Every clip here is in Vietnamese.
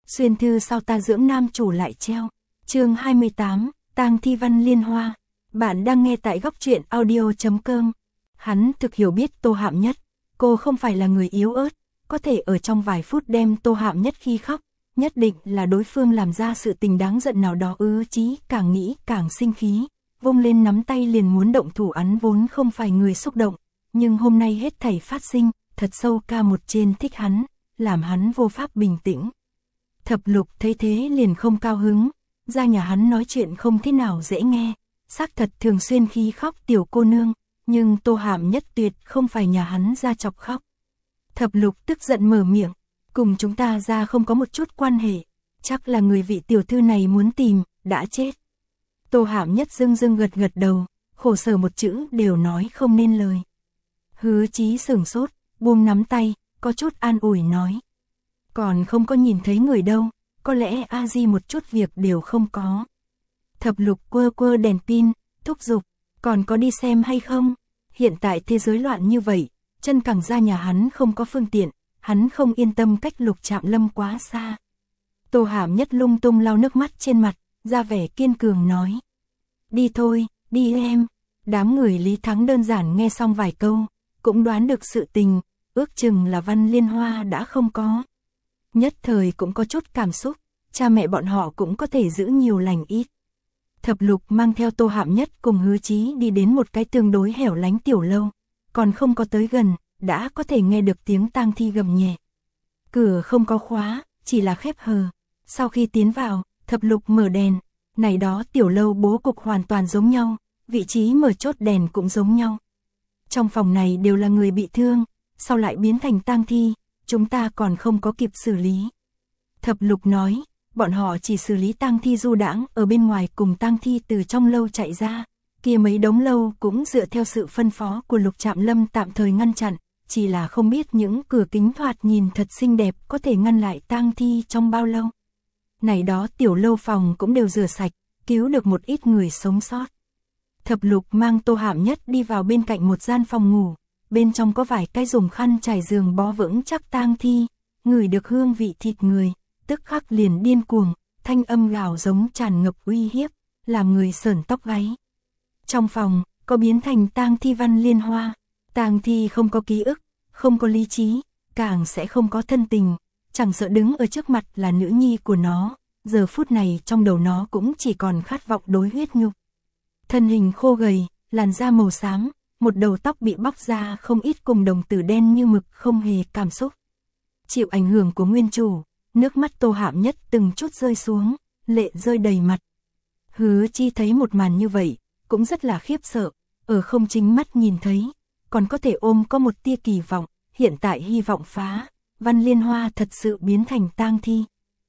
Xuyên thư sao ta dưỡng nam chủ lại treo. Chương 28, tang thi Văn Liên Hoa. Bạn đang nghe tại góc truyện audio.com. Hắn thực hiểu biết Tô Hạm Nhất, cô không phải là người yếu ớt, có thể ở trong vài phút đem Tô Hạm Nhất khi khóc, nhất định là đối phương làm ra sự tình đáng giận nào đó. Chí càng nghĩ càng sinh khí, vung lên nắm tay liền muốn động thủ. Hắn vốn không phải người xúc động, nhưng hôm nay hết thảy phát sinh, thật sâu ca một trên thích hắn, làm hắn vô pháp bình tĩnh. Thập Lục thấy thế liền không cao hứng, ra nhà hắn nói chuyện không thế nào dễ nghe, xác thật thường xuyên khi khóc tiểu cô nương, nhưng Tô Hạm Nhất tuyệt không phải nhà hắn ra chọc khóc. Thập Lục tức giận mở miệng, cùng chúng ta ra không có một chút quan hệ, chắc là người vị tiểu thư này muốn tìm, đã chết. Tô Hạm Nhất dưng gật gật đầu, khổ sở một chữ đều nói không nên lời. Hứa Chí sửng sốt, buông nắm tay, có chút an ủi nói. Còn không có nhìn thấy người đâu, có lẽ a di một chút việc đều không có. Thập Lục quơ đèn pin, thúc giục, còn có đi xem hay không? Hiện tại thế giới loạn như vậy, chân cẳng ra nhà hắn không có phương tiện, hắn không yên tâm cách Lục Trạm Lâm quá xa. Tô Hạm Nhất lung tung lau nước mắt trên mặt, ra vẻ kiên cường nói. Đi thôi, đi em. Đám người Lý Thắng đơn giản nghe xong vài câu, cũng đoán được sự tình, ước chừng là Văn Liên Hoa đã không có. Nhất thời cũng có chút cảm xúc, cha mẹ bọn họ cũng có thể giữ nhiều lành ít. Thập Lục mang theo Tô Hạm Nhất cùng Hứa Chí đi đến một cái tương đối hẻo lánh tiểu lâu, còn không có tới gần, đã có thể nghe được tiếng tang thi gầm nhẹ. Cửa không có khóa, chỉ là khép hờ. Sau khi tiến vào, Thập Lục mở đèn, này đó tiểu lâu bố cục hoàn toàn giống nhau, vị trí mở chốt đèn cũng giống nhau. Trong phòng này đều là người bị thương, sau lại biến thành tang thi, chúng ta còn không có kịp xử lý. Thập Lục nói, bọn họ chỉ xử lý tang thi du đãng ở bên ngoài cùng tang thi từ trong lâu chạy ra, kia mấy đống lâu cũng dựa theo sự phân phó của Lục Trạm Lâm tạm thời ngăn chặn, chỉ là không biết những cửa kính thoạt nhìn thật xinh đẹp có thể ngăn lại tang thi trong bao lâu. Này đó tiểu lâu phòng cũng đều rửa sạch, cứu được một ít người sống sót. Thập Lục mang Tô Hạm Nhất đi vào bên cạnh một gian phòng ngủ, bên trong có vài cái dùng khăn trải giường bó vững chắc tang thi, ngửi được hương vị thịt người, tức khắc liền điên cuồng, thanh âm gào giống tràn ngập uy hiếp, làm người sởn tóc gáy. Trong phòng, có biến thành tang thi Văn Liên Hoa, tang thi không có ký ức, không có lý trí, càng sẽ không có thân tình, chẳng sợ đứng ở trước mặt là nữ nhi của nó, giờ phút này trong đầu nó cũng chỉ còn khát vọng đối huyết nhục. Thân hình khô gầy, làn da màu xám, một đầu tóc bị bóc ra không ít cùng đồng tử đen như mực không hề cảm xúc. Chịu ảnh hưởng của nguyên chủ, nước mắt Tô Hạm Nhất từng chút rơi xuống, lệ rơi đầy mặt. Hứa Chi thấy một màn như vậy, cũng rất là khiếp sợ, ở không chính mắt nhìn thấy, còn có thể ôm có một tia kỳ vọng, hiện tại hy vọng phá, Văn Liên Hoa thật sự biến thành tang thi.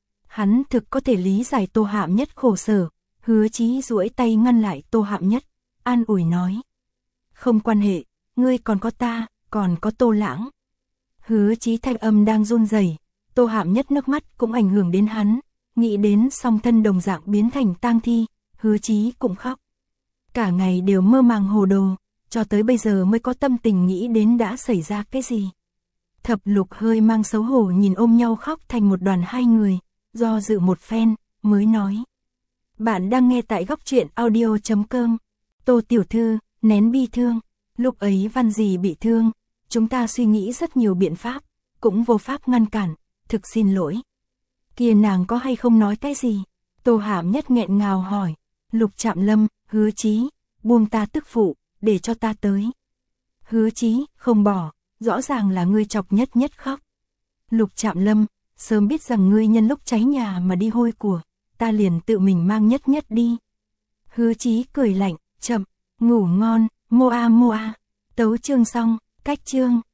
Hắn thực có thể lý giải Tô Hạm Nhất khổ sở, Hứa Chí duỗi tay ngăn lại Tô Hạm Nhất, an ủi nói. Không quan hệ, ngươi còn có ta, còn có Tô Lãng. Hứa Chí thanh âm đang run rẩy, Tô Hạm Nhất nước mắt cũng ảnh hưởng đến hắn, nghĩ đến song thân đồng dạng biến thành tang thi, Hứa Chí cũng khóc. Cả ngày đều mơ màng hồ đồ, cho tới bây giờ mới có tâm tình nghĩ đến đã xảy ra cái gì. Thập Lục hơi mang xấu hổ nhìn ôm nhau khóc thành một đoàn hai người, do dự một phen, mới nói. Bạn đang nghe tại góc truyện audio.com. Tô tiểu thư, nén bi thương, lúc ấy Văn dì bị thương, chúng ta suy nghĩ rất nhiều biện pháp, cũng vô pháp ngăn cản, thực xin lỗi. Kia nàng có hay không nói cái gì? Tô Hạm Nhất nghẹn ngào hỏi. Lục Trạm Lâm, Hứa Chí, buông ta tức phụ, để cho ta tới. Hứa Chí, không bỏ, rõ ràng là ngươi chọc Nhất khóc. Lục Trạm Lâm, sớm biết rằng ngươi nhân lúc cháy nhà mà đi hôi của, ta liền tự mình mang Nhất đi. Hứa Chí cười lạnh, chậm, ngủ ngon, moa. Tấu chương xong, cách chương.